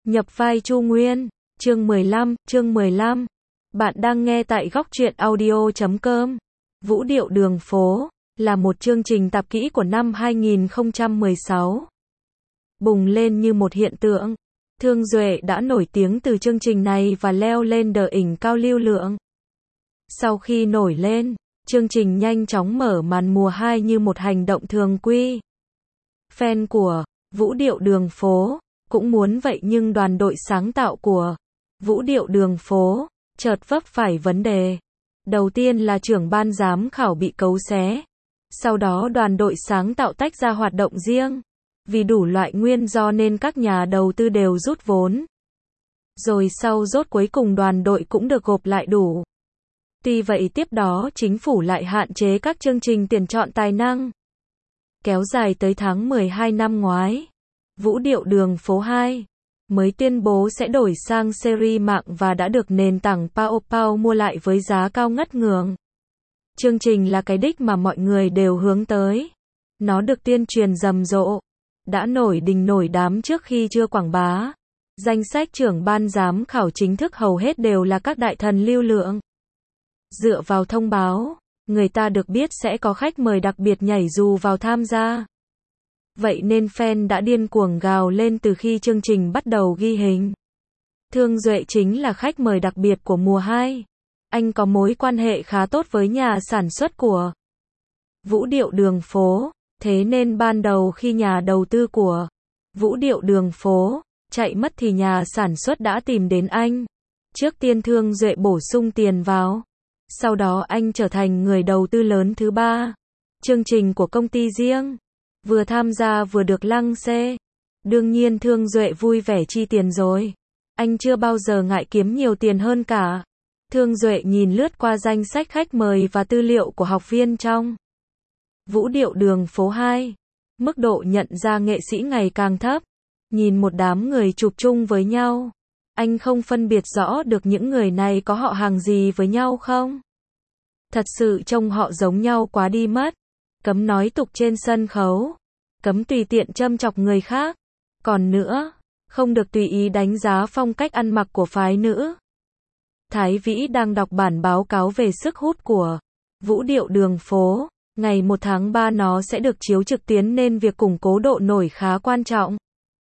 Nhập vai Chu Nguyên, chương 15. Bạn đang nghe tại góc truyện audio.com. Vũ điệu đường phố là một chương trình tạp kỹ của năm 2016. Bùng lên như một hiện tượng. Thương Duệ đã nổi tiếng từ chương trình này và leo lên đỉnh cao lưu lượng. Sau khi nổi lên, chương trình nhanh chóng mở màn mùa 2 như một hành động thường quy. Fan của Vũ điệu đường phố cũng muốn vậy, nhưng đoàn đội sáng tạo của Vũ điệu đường phố chợt vấp phải vấn đề. Đầu tiên là trưởng ban giám khảo bị cấu xé. Sau đó đoàn đội sáng tạo tách ra hoạt động riêng. Vì đủ loại nguyên do nên các nhà đầu tư đều rút vốn. Rồi sau rốt cuối cùng đoàn đội cũng được gộp lại đủ. Tuy vậy tiếp đó chính phủ lại hạn chế các chương trình tuyển chọn tài năng. Kéo dài tới tháng 12 năm ngoái, Vũ điệu đường phố 2 mới tuyên bố sẽ đổi sang series mạng và đã được nền tảng Paopao mua lại với giá cao ngất ngưỡng. Chương trình là cái đích mà mọi người đều hướng tới. Nó được tuyên truyền rầm rộ, đã nổi đình nổi đám trước khi chưa quảng bá. Danh sách trưởng ban giám khảo chính thức hầu hết đều là các đại thần lưu lượng. Dựa vào thông báo, người ta được biết sẽ có khách mời đặc biệt nhảy dù vào tham gia. Vậy nên fan đã điên cuồng gào lên từ khi chương trình bắt đầu ghi hình. Thương Duệ chính là khách mời đặc biệt của mùa 2. Anh có mối quan hệ khá tốt với nhà sản xuất của Vũ điệu đường phố, thế nên ban đầu khi nhà đầu tư của Vũ điệu đường phố chạy mất thì nhà sản xuất đã tìm đến anh. Trước tiên Thương Duệ bổ sung tiền vào. Sau đó anh trở thành người đầu tư lớn thứ 3. Chương trình của công ty riêng. Vừa tham gia vừa được lăng xê. Đương nhiên Thương Duệ vui vẻ chi tiền rồi. Anh chưa bao giờ ngại kiếm nhiều tiền hơn cả. Thương Duệ nhìn lướt qua danh sách khách mời và tư liệu của học viên trong Vũ điệu đường phố 2. Mức độ nhận ra nghệ sĩ ngày càng thấp. Nhìn một đám người chụp chung với nhau. Anh không phân biệt rõ được những người này có họ hàng gì với nhau không. Thật sự trông họ giống nhau quá đi mất. Cấm nói tục trên sân khấu. Cấm tùy tiện châm chọc người khác. Còn nữa, không được tùy ý đánh giá phong cách ăn mặc của phái nữ. Thái Vĩ đang đọc bản báo cáo về sức hút của Vũ điệu đường phố. Ngày 1 tháng 3 nó sẽ được chiếu trực tuyến nên việc củng cố độ nổi khá quan trọng.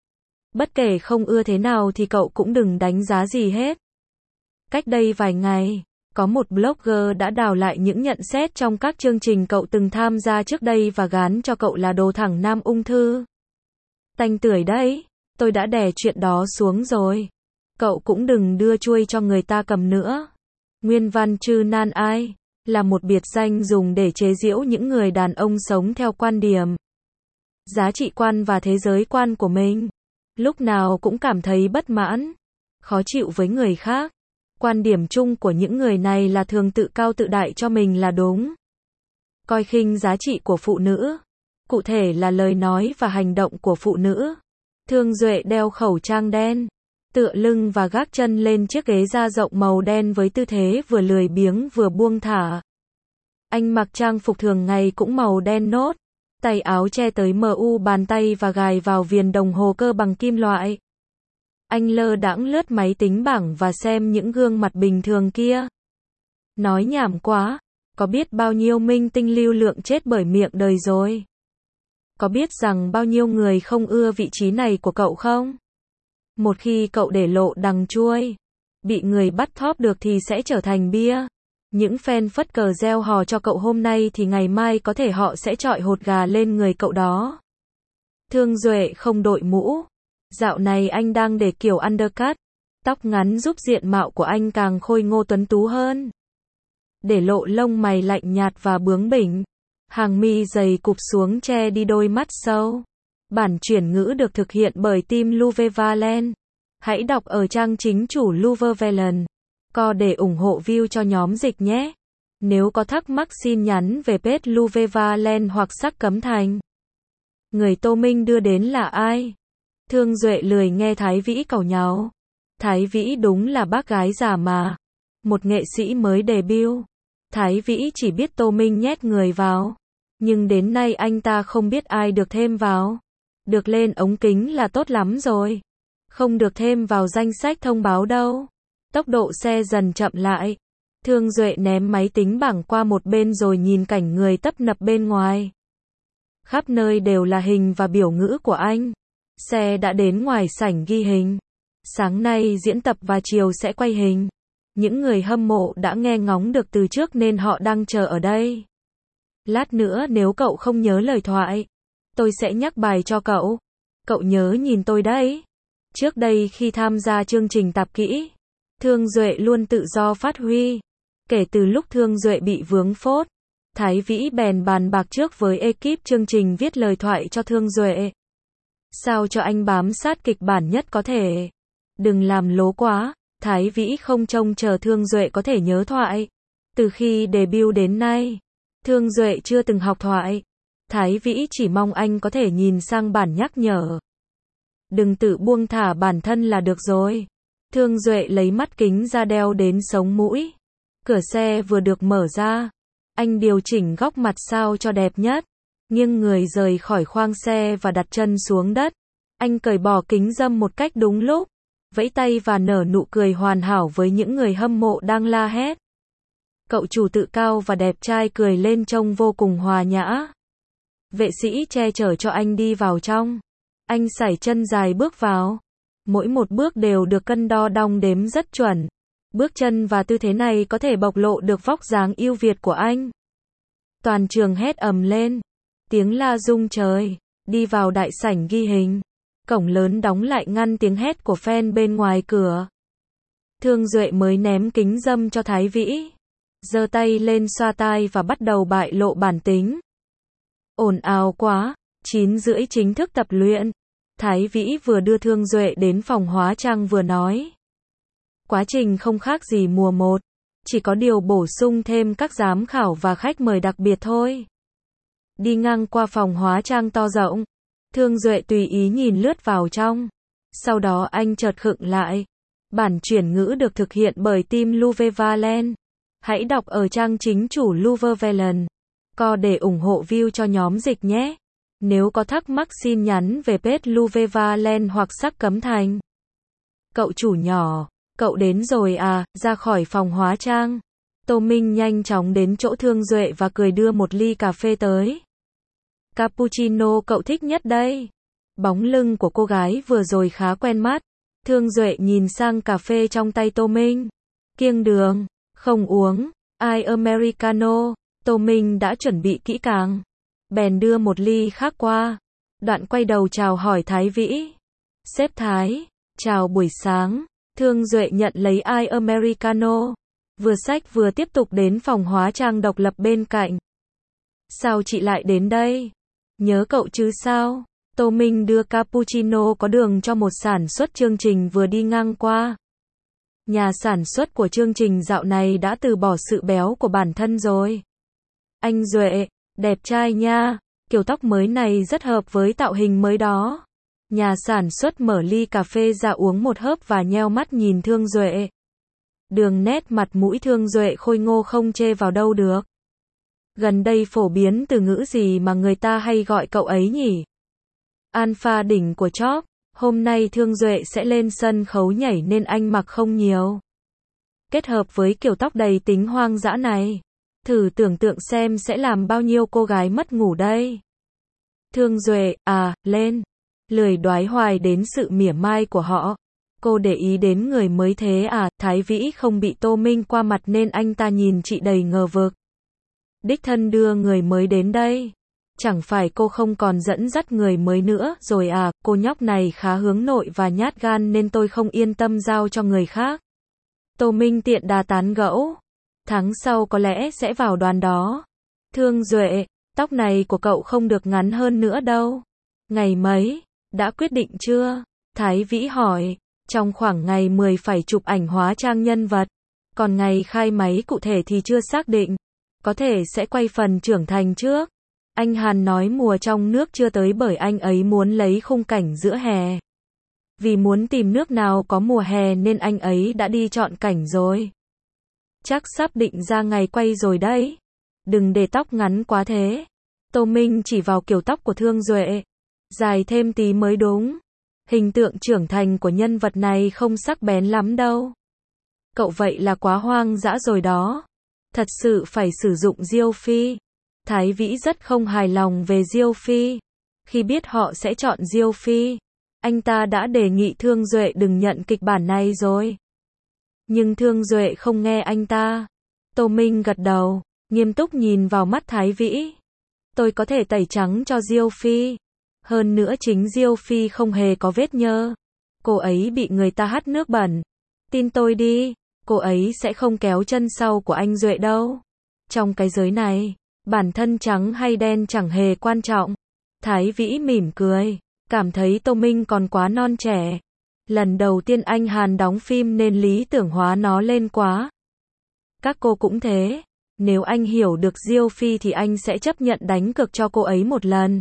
Bất kể không ưa thế nào thì cậu cũng đừng đánh giá gì hết. Cách đây vài ngày, có một blogger đã đào lại những nhận xét trong các chương trình cậu từng tham gia trước đây và gán cho cậu là đồ thẳng nam ung thư. Tanh tưởi đấy, tôi đã đè chuyện đó xuống rồi. Cậu cũng đừng đưa chuôi cho người ta cầm nữa. Nguyên văn Trư Nan Ai là một biệt danh dùng để chế giễu những người đàn ông sống theo quan điểm, giá trị quan và thế giới quan của mình. Lúc nào cũng cảm thấy bất mãn, khó chịu với người khác. Quan điểm chung của những người này là thường tự cao tự đại cho mình là đúng. Coi khinh giá trị của phụ nữ. Cụ thể là lời nói và hành động của phụ nữ. Thương Duệ đeo khẩu trang đen, tựa lưng và gác chân lên chiếc ghế da rộng màu đen với tư thế vừa lười biếng vừa buông thả. Anh mặc trang phục thường ngày cũng màu đen nốt. Tay áo che tới mu bàn tay và gài vào viền đồng hồ cơ bằng kim loại. Anh lơ đãng lướt máy tính bảng và xem những gương mặt bình thường kia. Nói nhảm quá, có biết bao nhiêu minh tinh lưu lượng chết bởi miệng đời rồi? Có biết rằng bao nhiêu người không ưa vị trí này của cậu không? Một khi cậu để lộ đằng chuôi, bị người bắt thóp được thì sẽ trở thành bia. Những fan phất cờ reo hò cho cậu hôm nay thì ngày mai có thể họ sẽ chọi hột gà lên người cậu đó. Thương Duệ không đội mũ. Dạo này anh đang để kiểu undercut. Tóc ngắn giúp diện mạo của anh càng khôi ngô tuấn tú hơn. Để lộ lông mày lạnh nhạt và bướng bỉnh. Hàng mi dày cụp xuống che đi đôi mắt sâu. Bản chuyển ngữ được thực hiện bởi team Luvevalent. Hãy đọc ở trang chính chủ Luvevalent. Co để ủng hộ view cho nhóm dịch nhé. Nếu có thắc mắc xin nhắn về page Luvevalent hoặc Sắc Cấm Thành. Người Tô Minh đưa đến là ai? Thương Duệ lười nghe Thái Vĩ càu nháo. Thái Vĩ đúng là bác gái già mà. Một nghệ sĩ mới debut. Thái Vĩ chỉ biết Tô Minh nhét người vào. Nhưng đến nay anh ta không biết ai được thêm vào. Được lên ống kính là tốt lắm rồi. Không được thêm vào danh sách thông báo đâu. Tốc độ xe dần chậm lại. Thương Duệ ném máy tính bảng qua một bên rồi nhìn cảnh người tấp nập bên ngoài. Khắp nơi đều là hình và biểu ngữ của anh. Xe đã đến ngoài sảnh ghi hình. Sáng nay diễn tập và chiều sẽ quay hình. Những người hâm mộ đã nghe ngóng được từ trước nên họ đang chờ ở đây. Lát nữa nếu cậu không nhớ lời thoại, tôi sẽ nhắc bài cho cậu. Cậu nhớ nhìn tôi đấy. Trước đây khi tham gia chương trình tạp kỹ, Thương Duệ luôn tự do phát huy. Kể từ lúc Thương Duệ bị vướng phốt, Thái Vĩ bèn bàn bạc trước với ekip chương trình viết lời thoại cho Thương Duệ. Sao cho anh bám sát kịch bản nhất có thể. Đừng làm lố quá. Thái Vĩ không trông chờ Thương Duệ có thể nhớ thoại. Từ khi debut đến nay, Thương Duệ chưa từng học thoại. Thái Vĩ chỉ mong anh có thể nhìn sang bản nhắc nhở. Đừng tự buông thả bản thân là được rồi. Thương Duệ lấy mắt kính ra đeo đến sống mũi. Cửa xe vừa được mở ra. Anh điều chỉnh góc mặt sao cho đẹp nhất. Nghiêng người rời khỏi khoang xe và đặt chân xuống đất. Anh cởi bỏ kính râm một cách đúng lúc. Vẫy tay và nở nụ cười hoàn hảo với những người hâm mộ đang la hét. Cậu chủ tự cao và đẹp trai cười lên trông vô cùng hòa nhã. Vệ sĩ che chở cho anh đi vào trong. Anh sải chân dài bước vào. Mỗi một bước đều được cân đo đong đếm rất chuẩn. Bước chân và tư thế này có thể bộc lộ được vóc dáng ưu việt của anh. Toàn trường hét ầm lên. Tiếng la rung trời. Đi vào đại sảnh ghi hình. Cổng lớn đóng lại ngăn tiếng hét của fan bên ngoài cửa. Thương Duệ mới ném kính râm cho Thái Vĩ. Giơ tay lên xoa tai và bắt đầu bại lộ bản tính. Ồn ào quá. 9:30 chính thức tập luyện. Thái Vĩ vừa đưa Thương Duệ đến phòng hóa trang vừa nói. Quá trình không khác gì mùa 1. Chỉ có điều bổ sung thêm các giám khảo và khách mời đặc biệt thôi. Đi ngang qua phòng hóa trang to rộng. Thương Duệ tùy ý nhìn lướt vào trong. Sau đó anh chợt khựng lại. Bản chuyển ngữ được thực hiện bởi team Luvevalent. Hãy đọc ở trang chính chủ Luvevalent. Co để ủng hộ view cho nhóm dịch nhé. Nếu có thắc mắc xin nhắn về page Luvevalent hoặc Sắc Cấm Thành. Cậu chủ nhỏ, cậu đến rồi à, ra khỏi phòng hóa trang. Tô Minh nhanh chóng đến chỗ Thương Duệ và cười đưa một ly cà phê tới. Cappuccino cậu thích nhất đây. Bóng lưng của cô gái vừa rồi khá quen mắt. Thương Duệ nhìn sang cà phê trong tay Tô Minh. Kiêng đường, không uống, ai Americano. Tô Minh đã chuẩn bị kỹ càng. Bèn đưa một ly khác qua. Đoạn quay đầu chào hỏi Thái Vĩ. Sếp Thái, chào buổi sáng. Thương Duệ nhận lấy ai Americano. Vừa xách vừa tiếp tục đến phòng hóa trang độc lập bên cạnh. Sao chị lại đến đây? Nhớ cậu chứ sao? Tô Minh đưa cappuccino có đường cho một sản xuất chương trình vừa đi ngang qua. Nhà sản xuất của chương trình dạo này đã từ bỏ sự béo của bản thân rồi. Anh Duệ, đẹp trai nha, kiểu tóc mới này rất hợp với tạo hình mới đó. Nhà sản xuất mở ly cà phê ra uống một hớp và nheo mắt nhìn Thương Duệ. Đường nét mặt mũi Thương Duệ khôi ngô không chê vào đâu được. Gần đây phổ biến từ ngữ gì mà người ta hay gọi cậu ấy nhỉ? Alpha đỉnh của chóp. Hôm nay Thương Duệ sẽ lên sân khấu nhảy nên anh mặc không nhiều. Kết hợp với kiểu tóc đầy tính hoang dã này. Thử tưởng tượng xem sẽ làm bao nhiêu cô gái mất ngủ đây. Thương Duệ, lên. Lười đoái hoài đến sự mỉa mai của họ. Cô để ý đến người mới thế à? Thái Vĩ không bị Tô Minh qua mặt nên anh ta nhìn chị đầy ngờ vực. Đích thân đưa người mới đến đây. Chẳng phải cô không còn dẫn dắt người mới nữa rồi à? Cô nhóc này khá hướng nội và nhát gan nên tôi không yên tâm giao cho người khác. Tô Minh tiện đà tán gẫu. Tháng sau có lẽ sẽ vào đoàn đó. Thương Duệ, tóc này của cậu không được ngắn hơn nữa đâu. Ngày mấy? Đã quyết định chưa? Thái Vĩ hỏi. Trong khoảng ngày 10 phải chụp ảnh hóa trang nhân vật. Còn ngày khai máy cụ thể thì chưa xác định. Có thể sẽ quay phần trưởng thành trước. Anh Hàn nói mùa trong nước chưa tới bởi anh ấy muốn lấy khung cảnh giữa hè. Vì muốn tìm nước nào có mùa hè nên anh ấy đã đi chọn cảnh rồi. Chắc sắp định ra ngày quay rồi đấy. Đừng để tóc ngắn quá thế. Tô Minh chỉ vào kiểu tóc của Thương Duệ. Dài thêm tí mới đúng. Hình tượng trưởng thành của nhân vật này không sắc bén lắm đâu. Cậu vậy là quá hoang dã rồi đó. Thật sự phải sử dụng Diêu Phi. Thái Vĩ rất không hài lòng về Diêu Phi. Khi biết họ sẽ chọn Diêu Phi, anh ta đã đề nghị Thương Duệ đừng nhận kịch bản này rồi. Nhưng Thương Duệ không nghe anh ta. Tô Minh gật đầu, nghiêm túc nhìn vào mắt Thái Vĩ. Tôi có thể tẩy trắng cho Diêu Phi. Hơn nữa chính Diêu Phi không hề có vết nhơ. Cô ấy bị người ta hắt nước bẩn. Tin tôi đi, cô ấy sẽ không kéo chân sau của anh Duệ đâu. Trong cái giới này, bản thân trắng hay đen chẳng hề quan trọng. Thái Vĩ mỉm cười, cảm thấy Tô Minh còn quá non trẻ. Lần đầu tiên anh Hàn đóng phim nên lý tưởng hóa nó lên quá. Các cô cũng thế. Nếu anh hiểu được Diêu Phi thì anh sẽ chấp nhận đánh cược cho cô ấy một lần.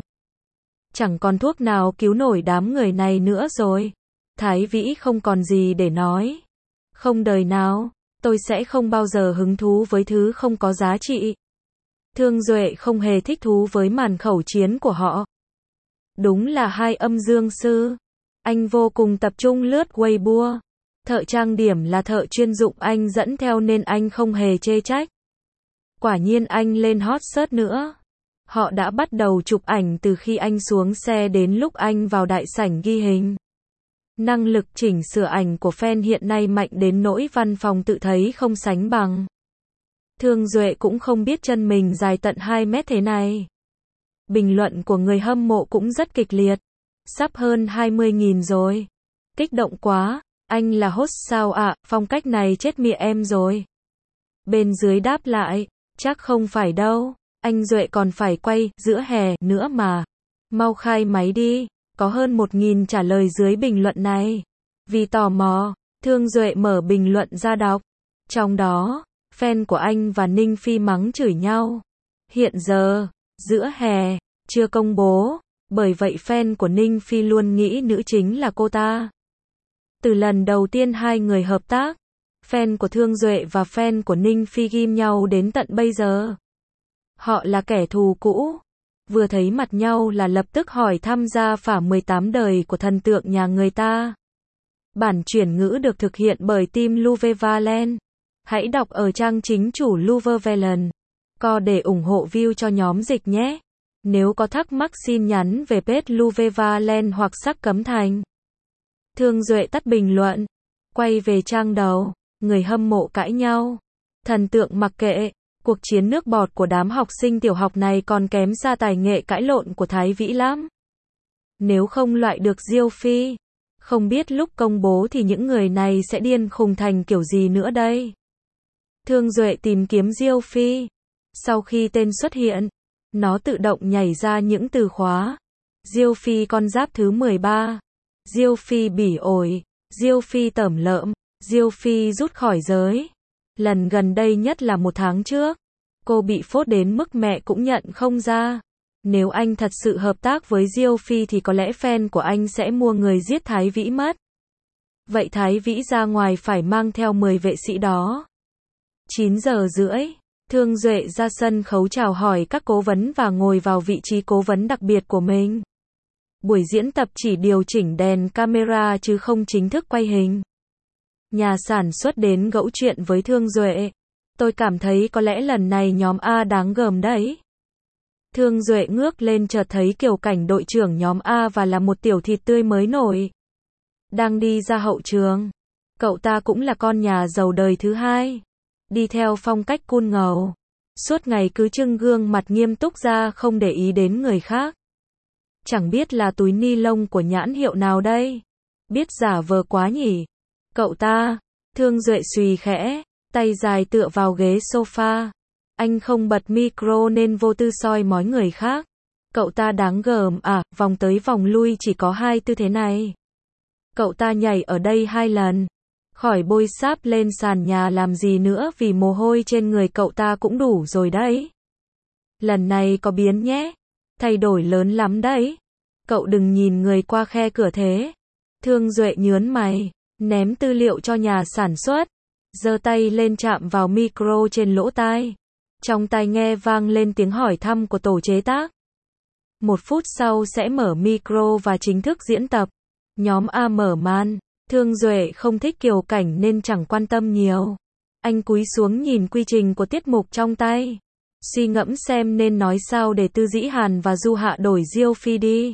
Chẳng còn thuốc nào cứu nổi đám người này nữa rồi. Thái Vĩ không còn gì để nói. Không đời nào, tôi sẽ không bao giờ hứng thú với thứ không có giá trị. Thương Duệ không hề thích thú với màn khẩu chiến của họ. Đúng là hai âm dương sư. Anh vô cùng tập trung lướt Weibo. Thợ trang điểm là thợ chuyên dụng anh dẫn theo nên anh không hề chê trách. Quả nhiên anh lên hot search nữa. Họ đã bắt đầu chụp ảnh từ khi anh xuống xe đến lúc anh vào đại sảnh ghi hình. Năng lực chỉnh sửa ảnh của fan hiện nay mạnh đến nỗi văn phòng tự thấy không sánh bằng. Thương Duệ cũng không biết chân mình dài tận 2 mét thế này. Bình luận của người hâm mộ cũng rất kịch liệt. Sắp hơn 20.000 rồi. Kích động quá, anh là host sao ạ, phong cách này chết mẹ em rồi. Bên dưới đáp lại, chắc không phải đâu, anh Duệ còn phải quay giữa hè nữa mà. Mau khai máy đi, có hơn 1.000 trả lời dưới bình luận này. Vì tò mò, Thương Duệ mở bình luận ra đọc. Trong đó, fan của anh và Ninh Phi mắng chửi nhau. Hiện giờ, giữa hè, chưa công bố, bởi vậy fan của Ninh Phi luôn nghĩ nữ chính là cô ta. Từ lần đầu tiên hai người hợp tác, fan của Thương Duệ và fan của Ninh Phi ghim nhau đến tận bây giờ. Họ là kẻ thù cũ. Vừa thấy mặt nhau là lập tức hỏi tham gia phả 18 đời của thần tượng nhà người ta. Bản chuyển ngữ được thực hiện bởi team Louvre Valen. Hãy đọc ở trang chính chủ Louvre Valen. Co để ủng hộ view cho nhóm dịch nhé. Nếu có thắc mắc xin nhắn về page Louvre Valen hoặc Sắc Cấm Thành. Thương Duệ tắt bình luận. Quay về trang đầu. Người hâm mộ cãi nhau. Thần tượng mặc kệ. Cuộc chiến nước bọt của đám học sinh tiểu học này còn kém xa tài nghệ cãi lộn của Thái Vĩ lắm. Nếu không loại được Diêu Phi, không biết lúc công bố thì những người này sẽ điên khùng thành kiểu gì nữa đây. Thương Duệ tìm kiếm Diêu Phi. Sau khi tên xuất hiện, nó tự động nhảy ra những từ khóa. Diêu Phi con giáp thứ 13. Diêu Phi bỉ ổi. Diêu Phi tởm lợm. Diêu Phi rút khỏi giới. Lần gần đây nhất là 1 tháng trước. Cô bị phốt đến mức mẹ cũng nhận không ra. Nếu anh thật sự hợp tác với Diêu Phi thì có lẽ fan của anh sẽ mua người giết Thái Vĩ mất. Vậy Thái Vĩ ra ngoài phải mang theo 10 vệ sĩ đó. 9 giờ rưỡi, Thương Duệ ra sân khấu chào hỏi các cố vấn và ngồi vào vị trí cố vấn đặc biệt của mình. Buổi diễn tập chỉ điều chỉnh đèn camera chứ không chính thức quay hình. Nhà sản xuất đến gẫu chuyện với Thương Duệ. Tôi cảm thấy có lẽ lần này nhóm A đáng gờm đấy. Thương Duệ ngước lên chợt thấy Kiều Cảnh đội trưởng nhóm A và là một tiểu thịt tươi mới nổi. Đang đi ra hậu trường. Cậu ta cũng là con nhà giàu đời thứ hai. Đi theo phong cách cool ngầu. Suốt ngày cứ trưng gương mặt nghiêm túc ra không để ý đến người khác. Chẳng biết là túi ni lông của nhãn hiệu nào đây. Biết giả vờ quá nhỉ. Cậu ta, Thương Duệ xùy khẽ, tay dài tựa vào ghế sofa. Anh không bật micro nên vô tư soi mói người khác. Cậu ta đáng gờm à, vòng tới vòng lui chỉ có 2 tư thế này. Cậu ta nhảy ở đây 2 lần. Khỏi bôi sáp lên sàn nhà làm gì nữa vì mồ hôi trên người cậu ta cũng đủ rồi đấy. Lần này có biến nhé. Thay đổi lớn lắm đấy. Cậu đừng nhìn người qua khe cửa thế. Thương Duệ nhớn mày. Ném tư liệu cho nhà sản xuất, giơ tay lên chạm vào micro trên lỗ tai. Trong tai nghe vang lên tiếng hỏi thăm của tổ chế tác. 1 phút sau sẽ mở micro và chính thức diễn tập. Nhóm A mở màn. Thương Duệ không thích Kiều Cảnh nên chẳng quan tâm nhiều. Anh cúi xuống nhìn quy trình của tiết mục trong tay. Suy ngẫm xem nên nói sao để Tư Dĩ Hàn và Du Hạ đổi Diêu Phi đi.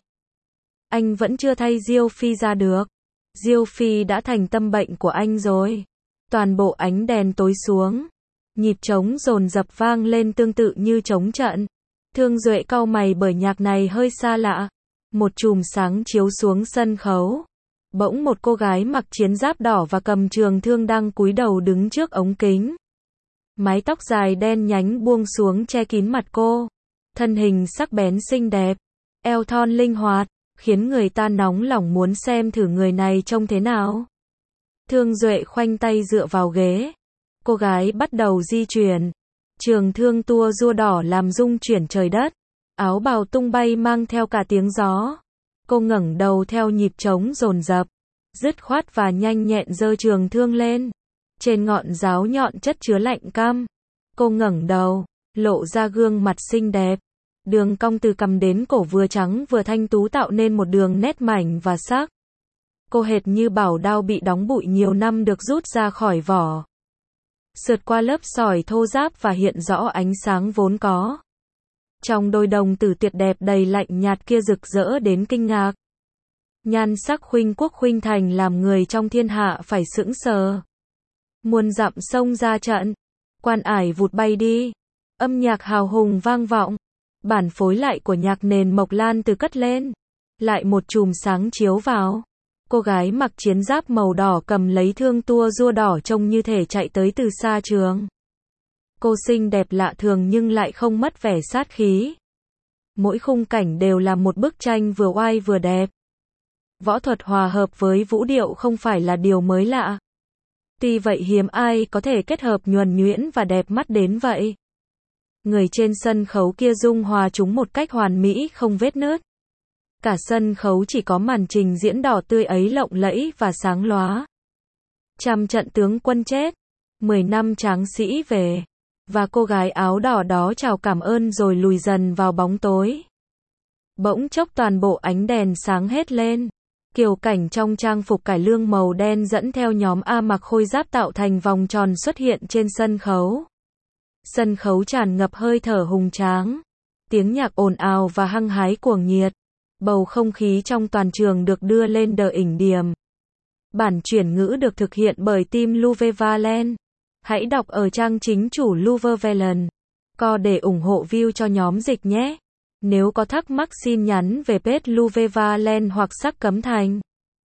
Anh vẫn chưa thay Diêu Phi ra được. Diêu Phi đã thành tâm bệnh của anh rồi. Toàn bộ ánh đèn tối xuống. Nhịp trống dồn dập vang lên tương tự như trống trận. Thương Duệ cau mày bởi nhạc này hơi xa lạ. Một chùm sáng chiếu xuống sân khấu. Bỗng một cô gái mặc chiến giáp đỏ và cầm trường thương đang cúi đầu đứng trước ống kính. Mái tóc dài đen nhánh buông xuống che kín mặt cô. Thân hình sắc bén xinh đẹp. Eo thon linh hoạt. Khiến người ta nóng lòng muốn xem thử người này trông thế nào. Thương Duệ khoanh tay dựa vào ghế. Cô gái bắt đầu di chuyển. Trường thương tua rua đỏ làm rung chuyển trời đất. Áo bào tung bay mang theo cả tiếng gió. Cô ngẩng đầu theo nhịp trống dồn dập. Dứt khoát và nhanh nhẹn giơ trường thương lên. Trên ngọn giáo nhọn chất chứa lạnh căm. Cô ngẩng đầu, lộ ra gương mặt xinh đẹp. Đường cong từ cằm đến cổ vừa trắng vừa thanh tú tạo nên một đường nét mảnh và sắc. Cô hệt như bảo đao bị đóng bụi nhiều năm được rút ra khỏi vỏ. Sượt qua lớp sỏi thô ráp và hiện rõ ánh sáng vốn có. Trong đôi đồng tử tuyệt đẹp đầy lạnh nhạt kia rực rỡ đến kinh ngạc. Nhan sắc khuynh quốc khuynh thành làm người trong thiên hạ phải sững sờ. Muôn dặm sông ra trận. Quan ải vụt bay đi. Âm nhạc hào hùng vang vọng. Bản phối lại của nhạc nền Mộc Lan từ cất lên. Lại một chùm sáng chiếu vào. Cô gái mặc chiến giáp màu đỏ cầm lấy thương tua rua đỏ trông như thể chạy tới từ xa trường. Cô xinh đẹp lạ thường nhưng lại không mất vẻ sát khí. Mỗi khung cảnh đều là một bức tranh vừa oai vừa đẹp. Võ thuật hòa hợp với vũ điệu không phải là điều mới lạ. Tuy vậy hiếm ai có thể kết hợp nhuần nhuyễn và đẹp mắt đến vậy. Người trên sân khấu kia dung hòa chúng một cách hoàn mỹ không vết nứt. Cả sân khấu chỉ có màn trình diễn đỏ tươi ấy lộng lẫy và sáng lóa. Trăm trận tướng quân chết, 10 năm tráng sĩ về, và cô gái áo đỏ đó chào cảm ơn rồi lùi dần vào bóng tối. Bỗng chốc toàn bộ ánh đèn sáng hết lên. Kiều Cảnh trong trang phục cải lương màu đen dẫn theo nhóm A mặc khôi giáp tạo thành vòng tròn xuất hiện trên sân khấu. Sân khấu tràn ngập hơi thở hùng tráng. Tiếng nhạc ồn ào và hăng hái cuồng nhiệt. Bầu không khí trong toàn trường được đưa lên đỉnh điểm. Bản chuyển ngữ được thực hiện bởi team Louvre Valen. Hãy đọc ở trang chính chủ Louvre Valen. Co để ủng hộ view cho nhóm dịch nhé. Nếu có thắc mắc xin nhắn về page Louvre Valen hoặc Sắc Cấm Thành.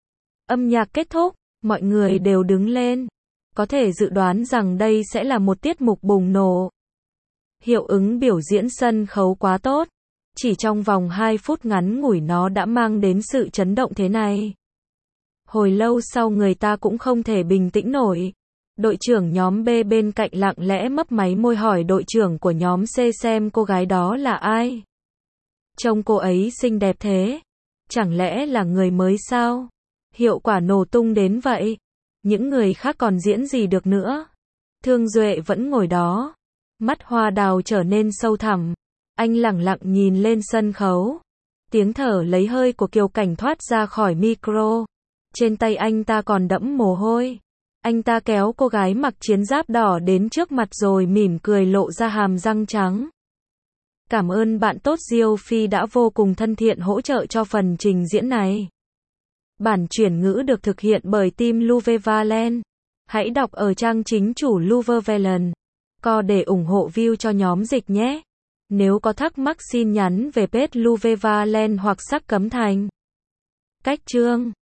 Âm nhạc kết thúc, mọi người đều đứng lên. Có thể dự đoán rằng đây sẽ là một tiết mục bùng nổ. Hiệu ứng biểu diễn sân khấu quá tốt. Chỉ trong vòng 2 phút ngắn ngủi nó đã mang đến sự chấn động thế này. Hồi lâu sau người ta cũng không thể bình tĩnh nổi. Đội trưởng nhóm B bên cạnh lặng lẽ mấp máy môi hỏi đội trưởng của nhóm C xem cô gái đó là ai. Trông cô ấy xinh đẹp thế. Chẳng lẽ là người mới sao? Hiệu quả nổ tung đến vậy. Những người khác còn diễn gì được nữa. Thương Duệ vẫn ngồi đó. Mắt hoa đào trở nên sâu thẳm. Anh lẳng lặng nhìn lên sân khấu. Tiếng thở lấy hơi của Kiều Cảnh thoát ra khỏi micro. Trên tay anh ta còn đẫm mồ hôi. Anh ta kéo cô gái mặc chiến giáp đỏ đến trước mặt rồi mỉm cười lộ ra hàm răng trắng. Cảm ơn bạn tốt Diêu Phi đã vô cùng thân thiện hỗ trợ cho phần trình diễn này. Bản chuyển ngữ được thực hiện bởi team Louvre Valen. Hãy đọc ở trang chính chủ Louvre Valen. Co để ủng hộ view cho nhóm dịch nhé. Nếu có thắc mắc xin nhắn về page Louvre Valen hoặc Sắc Cấm Thành. Cách chương